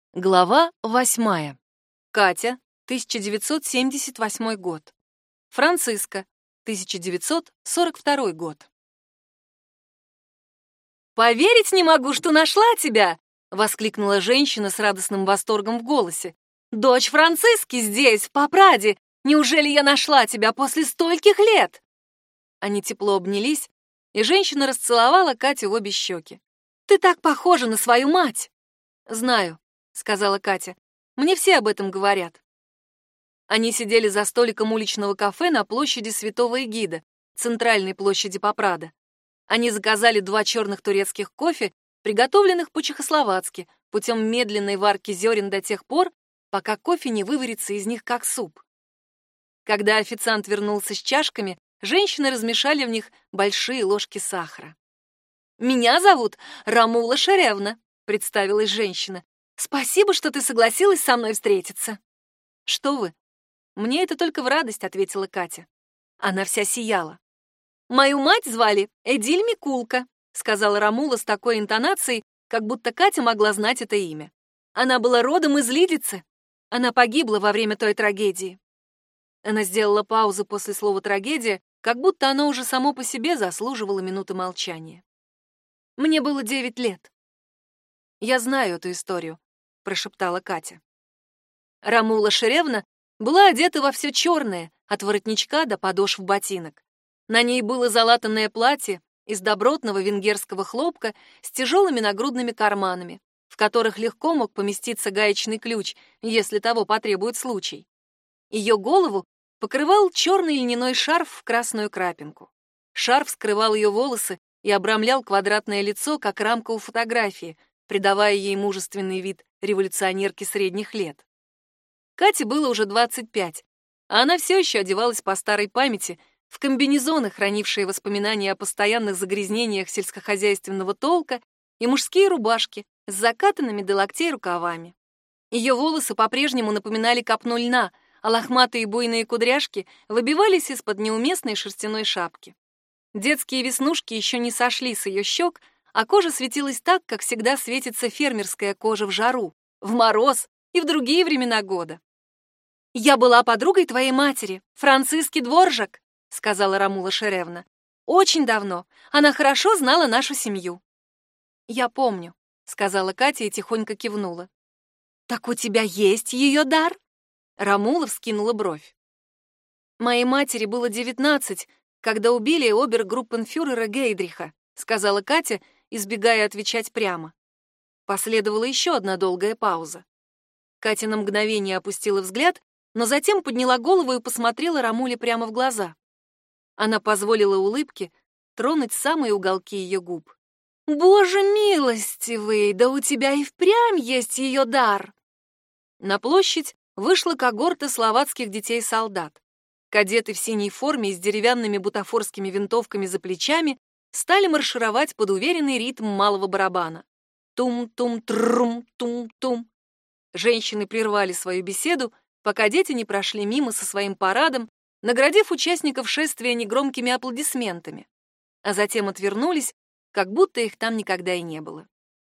Глава 8. Катя, 1978 год. Франциска, 1942 год. «Поверить не могу, что нашла тебя!» — воскликнула женщина с радостным восторгом в голосе. «Дочь Франциски здесь, в Попраде! Неужели я нашла тебя после стольких лет?» Они тепло обнялись, и женщина расцеловала Катю в обе щеки. «Ты так похожа на свою мать!» «Знаю», — сказала Катя. «Мне все об этом говорят». Они сидели за столиком уличного кафе на площади Святого Эгида, центральной площади Попрада. Они заказали 2 черных турецких кофе, приготовленных по-чехословацки, путем медленной варки зерен до тех пор, пока кофе не выварится из них как суп. Когда официант вернулся с чашками, женщины размешали в них большие ложки сахара. «Меня зовут Рамула Шеревна», — представилась женщина. «Спасибо, что ты согласилась со мной встретиться». «Что вы? Мне это только в радость», — ответила Катя. Она вся сияла. «Мою мать звали Эдиль Микулка», — сказала Рамула с такой интонацией, как будто Катя могла знать это имя. «Она была родом из Лидицы. Она погибла во время той трагедии». Она сделала паузу после слова «трагедия», как будто оно уже само по себе заслуживало минуты молчания. «Мне было 9 лет». «Я знаю эту историю», — прошептала Катя. Рамула Шеревна была одета во все черное, от воротничка до подошв ботинок. На ней было залатанное платье из добротного венгерского хлопка с тяжелыми нагрудными карманами, в которых легко мог поместиться гаечный ключ, если того потребует случай. Ее голову покрывал черный льняной шарф в красную крапинку. Шарф скрывал ее волосы и обрамлял квадратное лицо, как рамка у фотографии, придавая ей мужественный вид революционерки средних лет. Кате было уже 25, а она все еще одевалась по старой памяти, в комбинезоны, хранившие воспоминания о постоянных загрязнениях сельскохозяйственного толка, и мужские рубашки с закатанными до локтей рукавами. Ее волосы по-прежнему напоминали копну льна, а лохматые буйные кудряшки выбивались из-под неуместной шерстяной шапки. Детские веснушки еще не сошли с ее щек, а кожа светилась так, как всегда светится фермерская кожа в жару, в мороз и в другие времена года. «Я была подругой твоей матери, Франциски Дворжак», — сказала Рамула Шеревна. «Очень давно. Она хорошо знала нашу семью». «Я помню», — сказала Катя и тихонько кивнула. «Так у тебя есть ее дар?» Рамула вскинула бровь. «Моей матери было 19, когда убили обергруппенфюрера Гейдриха», — сказала Катя, избегая отвечать прямо. Последовала еще одна долгая пауза. Катя на мгновение опустила взгляд, но затем подняла голову и посмотрела Рамуле прямо в глаза. Она позволила улыбке тронуть самые уголки ее губ. «Боже милостивый, да у тебя и впрямь есть ее дар!» На площадь вышла когорта словацких детей-солдат. Кадеты в синей форме и с деревянными бутафорскими винтовками за плечами стали маршировать под уверенный ритм малого барабана. Тум-тум-трум, тум-тум. Женщины прервали свою беседу, пока дети не прошли мимо со своим парадом, наградив участников шествия негромкими аплодисментами, а затем отвернулись, как будто их там никогда и не было.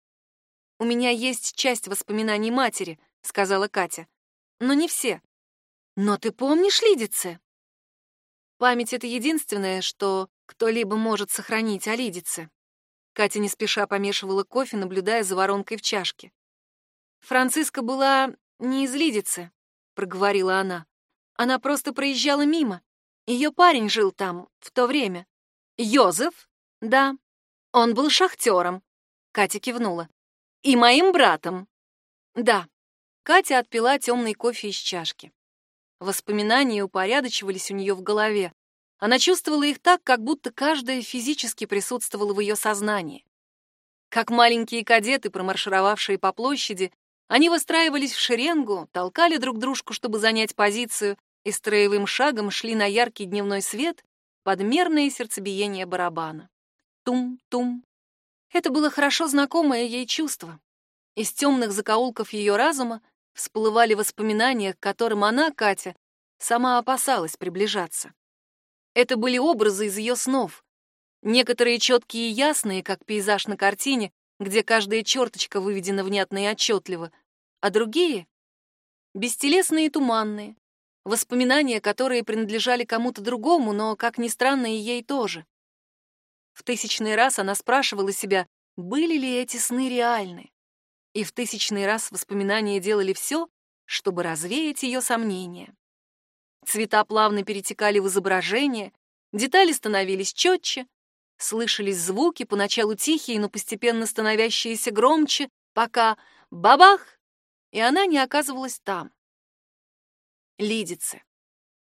«У меня есть часть воспоминаний матери», — сказала Катя, — «но не все». «Но ты помнишь Лидице?» «Память — это единственное, что кто-либо может сохранить о Лидице». Катя не спеша помешивала кофе, наблюдая за воронкой в чашке. «Франциска была не из Лидицы», — проговорила она. «Она просто проезжала мимо. Ее парень жил там в то время». «Йозеф?» «Да. Он был шахтером», — Катя кивнула. «И моим братом?» «Да». Катя отпила темный кофе из чашки. Воспоминания упорядочивались у нее в голове. Она чувствовала их так, как будто каждая физически присутствовала в ее сознании. Как маленькие кадеты, промаршировавшие по площади, они выстраивались в шеренгу, толкали друг дружку, чтобы занять позицию, и строевым шагом шли на яркий дневной свет под мерное сердцебиение барабана. Тум-тум. Это было хорошо знакомое ей чувство. Из темных закоулков ее разума всплывали воспоминания, к которым она, Катя, сама опасалась приближаться. Это были образы из ее снов. Некоторые четкие и ясные, как пейзаж на картине, где каждая черточка выведена внятно и отчетливо, а другие — бестелесные и туманные, воспоминания, которые принадлежали кому-то другому, но, как ни странно, и ей тоже. В тысячный раз она спрашивала себя, были ли эти сны реальны, и в тысячный раз воспоминания делали все, чтобы развеять ее сомнения. Цвета плавно перетекали в изображение, детали становились четче, слышались звуки, поначалу тихие, но постепенно становящиеся громче, пока бабах, и она не оказывалась там. Лидице.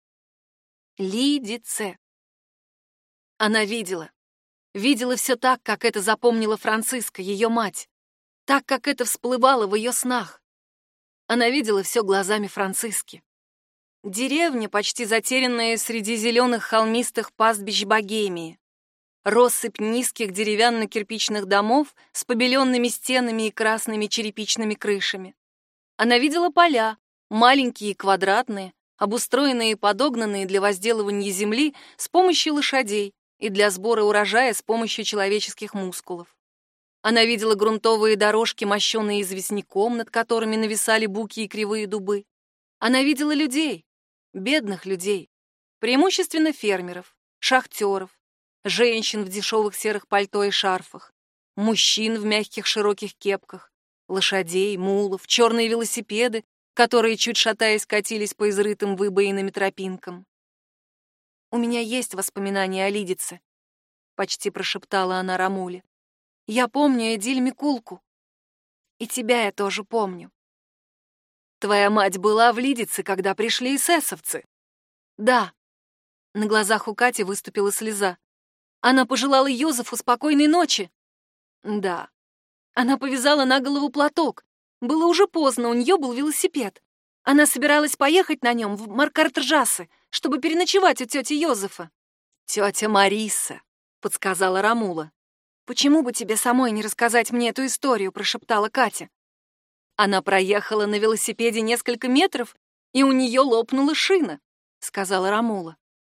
Лидице. Она видела все так, как это запомнила Франциска, ее мать, так, как это всплывало в ее снах. Она видела все глазами Франциски. Деревня, почти затерянная среди зеленых холмистых пастбищ Богемии. Россыпь низких деревянно-кирпичных домов с побеленными стенами и красными черепичными крышами. Она видела поля, маленькие и квадратные, обустроенные и подогнанные для возделывания земли с помощью лошадей и для сбора урожая с помощью человеческих мускулов. Она видела грунтовые дорожки, мощенные известняком, над которыми нависали буки и кривые дубы. Она видела людей, бедных людей, преимущественно фермеров, шахтеров, женщин в дешевых серых пальто и шарфах, мужчин в мягких широких кепках, лошадей, мулов, черные велосипеды, которые, чуть шатаясь, катились по изрытым выбоинами тропинкам. «У меня есть воспоминания о Лидице», — почти прошептала она Рамуле. «Я помню Эдиль Микулку. И тебя я тоже помню». «Твоя мать была в Лидице, когда пришли эсэсовцы?» «Да». На глазах у Кати выступила слеза. «Она пожелала Йозефу спокойной ночи». «Да». Она повязала на голову платок. Было уже поздно, у нее был велосипед. Она собиралась поехать на нем в Маркартжасе, чтобы переночевать у тети Йозефа. «Тетя Мариса», — подсказала Рамула. «Почему бы тебе самой не рассказать мне эту историю?» — прошептала Катя. «Она проехала на велосипеде несколько метров, и у нее лопнула шина», — сказала Рамула.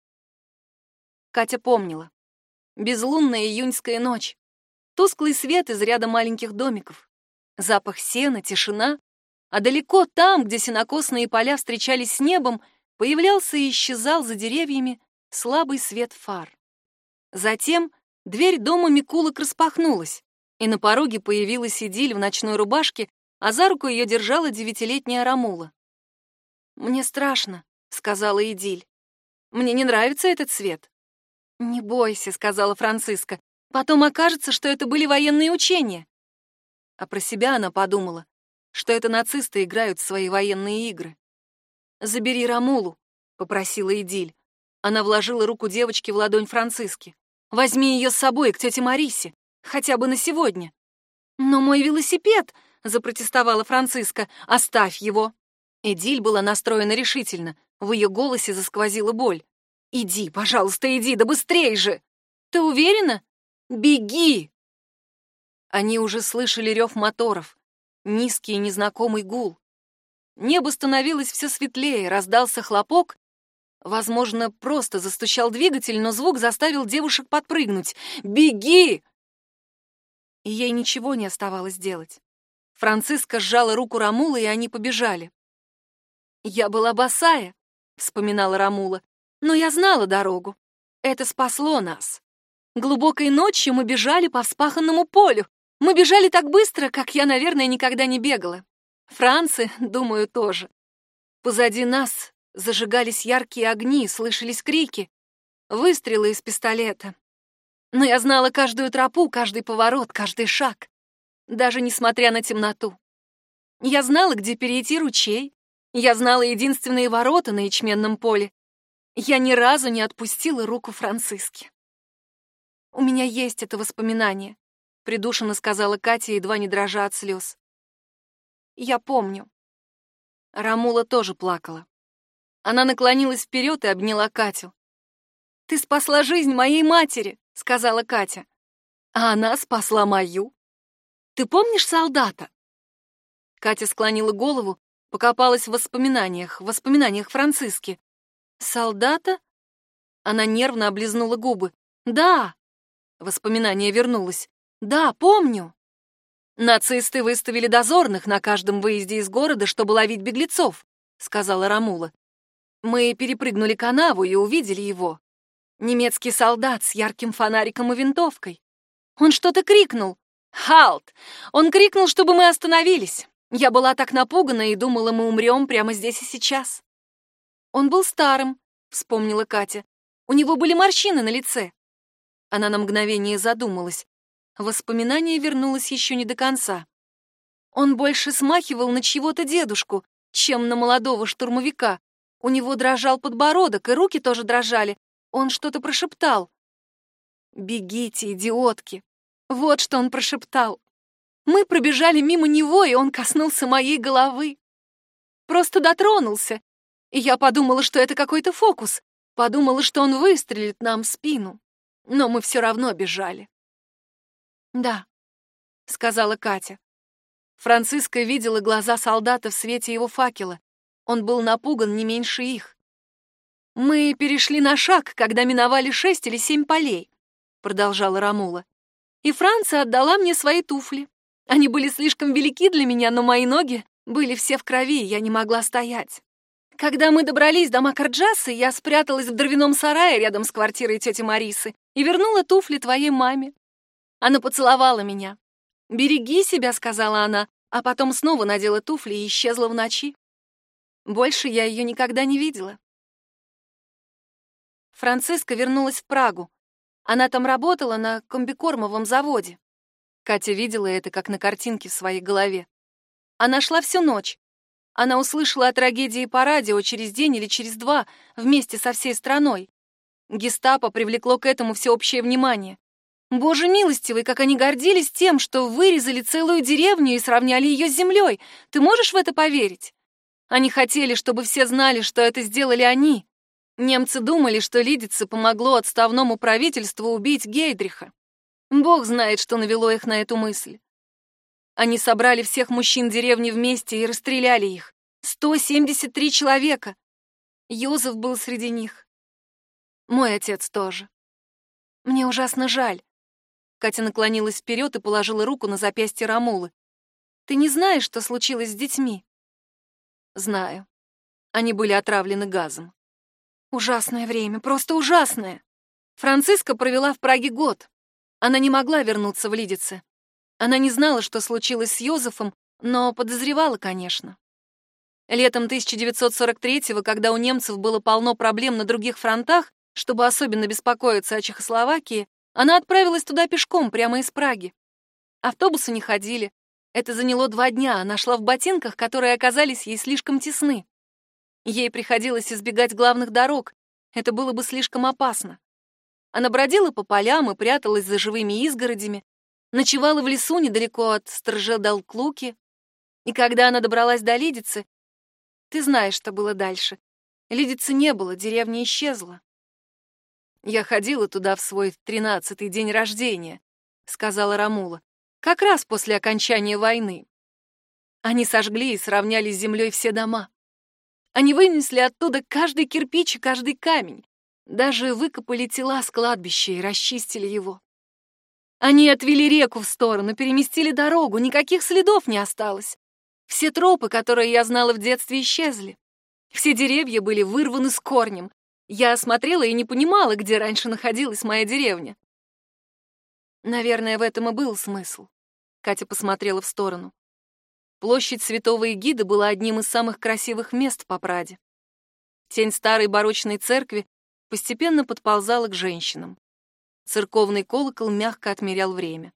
Катя помнила. Безлунная июньская ночь. Тусклый свет из ряда маленьких домиков. Запах сена, тишина. А далеко там, где сенокосные поля встречались с небом, появлялся и исчезал за деревьями слабый свет фар. Затем дверь дома Микулок распахнулась, и на пороге появилась Эдиль в ночной рубашке, а за руку ее держала 9-летняя Рамула. «Мне страшно», — сказала Эдиль. «Мне не нравится этот цвет». «Не бойся», — сказала Франциска. «Потом окажется, что это были военные учения». А про себя она подумала, что это нацисты играют в свои военные игры. «Забери Рамулу», — попросила Эдиль. Она вложила руку девочки в ладонь Франциски. «Возьми ее с собой к тете Марисе, хотя бы на сегодня». «Но мой велосипед», — запротестовала Франциска, — «оставь его». Эдиль была настроена решительно, в ее голосе засквозила боль. «Иди, пожалуйста, иди, да быстрей же!» «Ты уверена? Беги!» Они уже слышали рев моторов, низкий и незнакомый гул. Небо становилось все светлее, раздался хлопок. Возможно, просто застучал двигатель, но звук заставил девушек подпрыгнуть. «Беги!» И ей ничего не оставалось делать. Франциска сжала руку Рамулы, и они побежали. «Я была босая», — вспоминала Рамула, — «но я знала дорогу. Это спасло нас. Глубокой ночью мы бежали по вспаханному полю. Мы бежали так быстро, как я, наверное, никогда не бегала. Францы, думаю, тоже. Позади нас зажигались яркие огни, слышались крики, выстрелы из пистолета. Но я знала каждую тропу, каждый поворот, каждый шаг, даже несмотря на темноту. Я знала, где перейти ручей. Я знала единственные ворота на ячменном поле. Я ни разу не отпустила руку Франциски. «У меня есть это воспоминание», — придушенно сказала Катя, едва не дрожа от слез. «Я помню». Рамула тоже плакала. Она наклонилась вперед и обняла Катю. «Ты спасла жизнь моей матери», — сказала Катя. «А она спасла мою. Ты помнишь солдата?» Катя склонила голову, покопалась в воспоминаниях Франциски. «Солдата?» Она нервно облизнула губы. «Да!» Воспоминание вернулось. «Да, помню!» «Нацисты выставили дозорных на каждом выезде из города, чтобы ловить беглецов», — сказала Рамула. «Мы перепрыгнули канаву и увидели его. Немецкий солдат с ярким фонариком и винтовкой. Он что-то крикнул. «Халт!» Он крикнул, чтобы мы остановились. Я была так напугана и думала, мы умрем прямо здесь и сейчас. Он был старым, вспомнила Катя. У него были морщины на лице. Она на мгновение задумалась. Воспоминание вернулось еще не до конца. Он больше смахивал на чьего-то дедушку, чем на молодого штурмовика. У него дрожал подбородок, и руки тоже дрожали. Он что-то прошептал. «Бегите, идиотки!» Вот что он прошептал. Мы пробежали мимо него, и он коснулся моей головы. Просто дотронулся. И я подумала, что это какой-то фокус. Подумала, что он выстрелит нам в спину. Но мы все равно бежали. «Да», — сказала Катя. Франциска видела глаза солдата в свете его факела. Он был напуган не меньше их. «Мы перешли на шаг, когда миновали 6 или 7 полей», — продолжала Рамула. «И Франция отдала мне свои туфли. Они были слишком велики для меня, но мои ноги были все в крови, и я не могла стоять. Когда мы добрались до Макарджасы, я спряталась в дровяном сарае рядом с квартирой тети Марисы и вернула туфли твоей маме. Она поцеловала меня. «Береги себя», — сказала она, а потом снова надела туфли и исчезла в ночи. Больше я ее никогда не видела. Франциска вернулась в Прагу. Она там работала на комбикормовом заводе. Катя видела это, как на картинке в своей голове. Она шла всю ночь. Она услышала о трагедии по радио через день или через два вместе со всей страной. Гестапо привлекло к этому всеобщее внимание. Боже милостивый, как они гордились тем, что вырезали целую деревню и сравняли ее с землей. Ты можешь в это поверить? Они хотели, чтобы все знали, что это сделали они. Немцы думали, что Лидице помогло отставному правительству убить Гейдриха. Бог знает, что навело их на эту мысль. Они собрали всех мужчин деревни вместе и расстреляли их. 173 человека. Йозеф был среди них. Мой отец тоже. Мне ужасно жаль. Катя наклонилась вперед и положила руку на запястье Рамулы. Ты не знаешь, что случилось с детьми? Знаю. Они были отравлены газом. Ужасное время, просто ужасное. Франциска провела в Праге год. Она не могла вернуться в Лидице. Она не знала, что случилось с Йозефом, но подозревала, конечно. Летом 1943-го, когда у немцев было полно проблем на других фронтах, чтобы особенно беспокоиться о Чехословакии, она отправилась туда пешком, прямо из Праги. Автобусы не ходили. Это заняло 2 дня. Она шла в ботинках, которые оказались ей слишком тесны. Ей приходилось избегать главных дорог. Это было бы слишком опасно. Она бродила по полям и пряталась за живыми изгородями, ночевала в лесу недалеко от Стрже-Далклуки. И когда она добралась до Лидицы, ты знаешь, что было дальше. Лидицы не было, деревня исчезла. «Я ходила туда в свой 13-й день рождения», — сказала Рамула, «как раз после окончания войны. Они сожгли и сравняли с землей все дома. Они вынесли оттуда каждый кирпич и каждый камень, даже выкопали тела с кладбища и расчистили его. Они отвели реку в сторону, переместили дорогу, никаких следов не осталось. Все тропы, которые я знала в детстве, исчезли. Все деревья были вырваны с корнем. Я смотрела и не понимала, где раньше находилась моя деревня. Наверное, в этом и был смысл. Катя посмотрела в сторону. Площадь Святого Эгида была одним из самых красивых мест по Праде. Тень старой барочной церкви постепенно подползала к женщинам. Церковный колокол мягко отмерял время.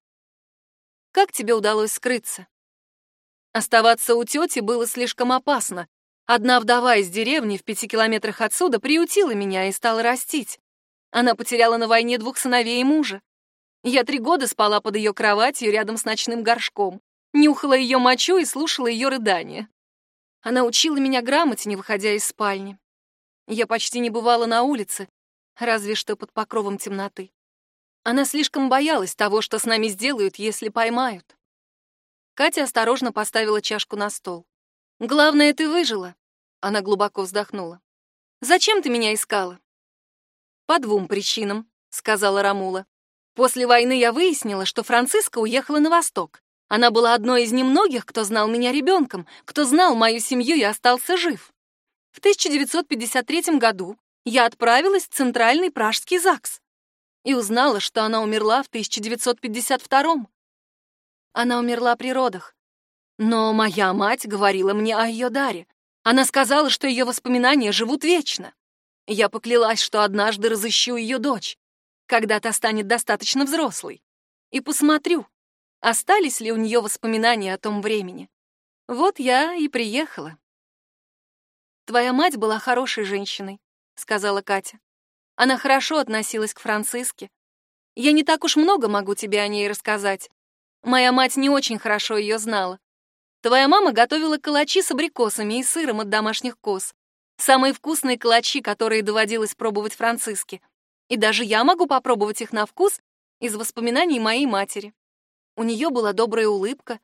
«Как тебе удалось скрыться?» Оставаться у тети было слишком опасно. Одна вдова из деревни в 5 километрах отсюда приютила меня и стала растить. Она потеряла на войне 2 сыновей и мужа. Я 3 года спала под ее кроватью рядом с ночным горшком, нюхала ее мочу и слушала ее рыдания. Она учила меня грамоте, не выходя из спальни. Я почти не бывала на улице, разве что под покровом темноты. Она слишком боялась того, что с нами сделают, если поймают. Катя осторожно поставила чашку на стол. «Главное, ты выжила», — она глубоко вздохнула. «Зачем ты меня искала?» «По 2 причинам», — сказала Рамула. «После войны я выяснила, что Франциска уехала на восток. Она была одной из немногих, кто знал меня ребенком, кто знал мою семью и остался жив. В 1953 году я отправилась в Центральный Пражский ЗАГС и узнала, что она умерла в 1952. Она умерла при родах. Но моя мать говорила мне о ее даре. Она сказала, что ее воспоминания живут вечно. Я поклялась, что однажды разыщу ее дочь, когда та станет достаточно взрослой, и посмотрю, остались ли у нее воспоминания о том времени. Вот я и приехала. «Твоя мать была хорошей женщиной», — сказала Катя. «Она хорошо относилась к Франциске. Я не так уж много могу тебе о ней рассказать. Моя мать не очень хорошо ее знала. Твоя мама готовила калачи с абрикосами и сыром от домашних коз. Самые вкусные калачи, которые доводилось пробовать Франциске. И даже я могу попробовать их на вкус из воспоминаний моей матери. У нее была добрая улыбка.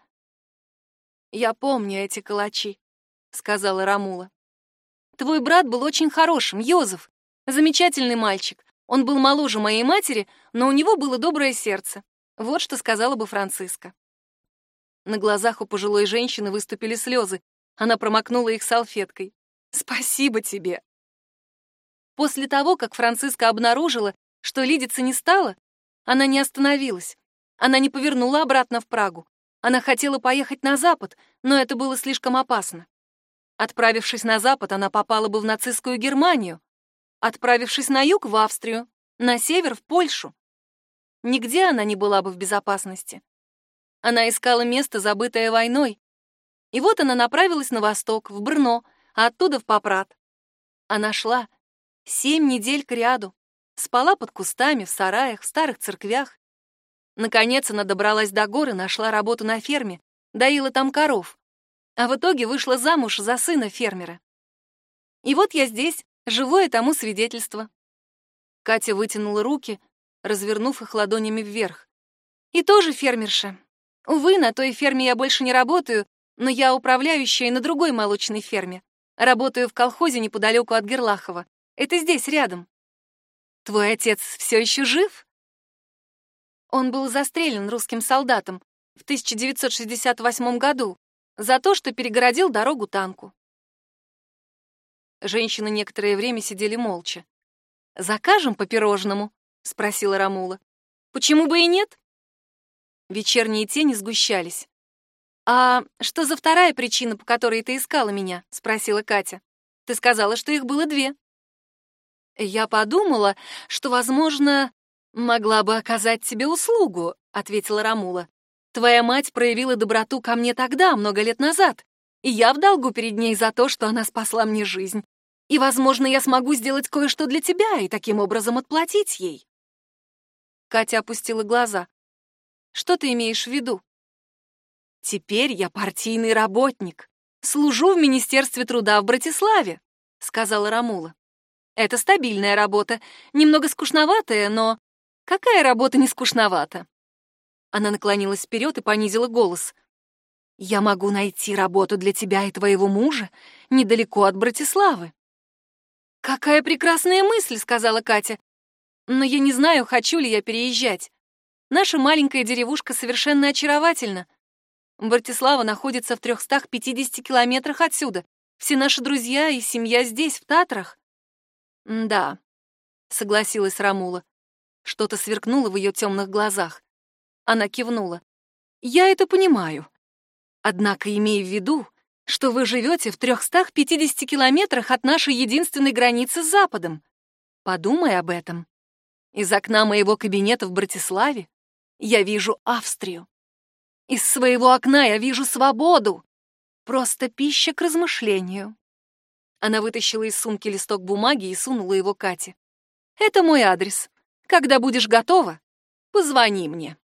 «Я помню эти калачи», — сказала Рамула. «Твой брат был очень хорошим, Йозеф. Замечательный мальчик. Он был моложе моей матери, но у него было доброе сердце. Вот что сказала бы Франциска». На глазах у пожилой женщины выступили слезы. Она промокнула их салфеткой. «Спасибо тебе». После того, как Франциска обнаружила, что Лидицы не стало, она не остановилась. Она не повернула обратно в Прагу. Она хотела поехать на запад, но это было слишком опасно. Отправившись на запад, она попала бы в нацистскую Германию. Отправившись на юг — в Австрию, на север — в Польшу. Нигде она не была бы в безопасности. Она искала место, забытое войной. И вот она направилась на восток, в Брно, а оттуда в Попрад. Она шла 7 недель кряду, спала под кустами, в сараях, в старых церквях. Наконец она добралась до гор и нашла работу на ферме, доила там коров, а в итоге вышла замуж за сына фермера. И вот я здесь, живое тому свидетельство. Катя вытянула руки, развернув их ладонями вверх. И тоже фермерша. Увы, на той ферме я больше не работаю, но я управляющая на другой молочной ферме. Работаю в колхозе неподалеку от Герлахова. Это здесь, рядом. Твой отец все еще жив? Он был застрелен русским солдатом в 1968 году за то, что перегородил дорогу танку. Женщины некоторое время сидели молча. «Закажем по пирожному?» — спросила Рамула. «Почему бы и нет?» Вечерние тени сгущались. «А что за вторая причина, по которой ты искала меня?» — спросила Катя. «Ты сказала, что их было 2». «Я подумала, что, возможно, могла бы оказать тебе услугу», — ответила Рамула. «Твоя мать проявила доброту ко мне тогда, много лет назад, и я в долгу перед ней за то, что она спасла мне жизнь. И, возможно, я смогу сделать кое-что для тебя и таким образом отплатить ей». Катя опустила глаза. «Что ты имеешь в виду?» «Теперь я партийный работник. Служу в Министерстве труда в Братиславе», — сказала Рамула. «Это стабильная работа, немного скучноватая, но какая работа не скучновата?» Она наклонилась вперед и понизила голос. «Я могу найти работу для тебя и твоего мужа недалеко от Братиславы». «Какая прекрасная мысль», — сказала Катя. «Но я не знаю, хочу ли я переезжать. Наша маленькая деревушка совершенно очаровательна. Братислава находится в 350 километрах отсюда. Все наши друзья и семья здесь, в Татрах». «Да», — согласилась Рамула. Что-то сверкнуло в ее темных глазах. Она кивнула. «Я это понимаю. Однако имей в виду, что вы живете в 350 километрах от нашей единственной границы с Западом. Подумай об этом. Из окна моего кабинета в Братиславе я вижу Австрию. Из своего окна я вижу свободу. Просто пища к размышлению». Она вытащила из сумки листок бумаги и сунула его Кате. «Это мой адрес. Когда будешь готова, позвони мне».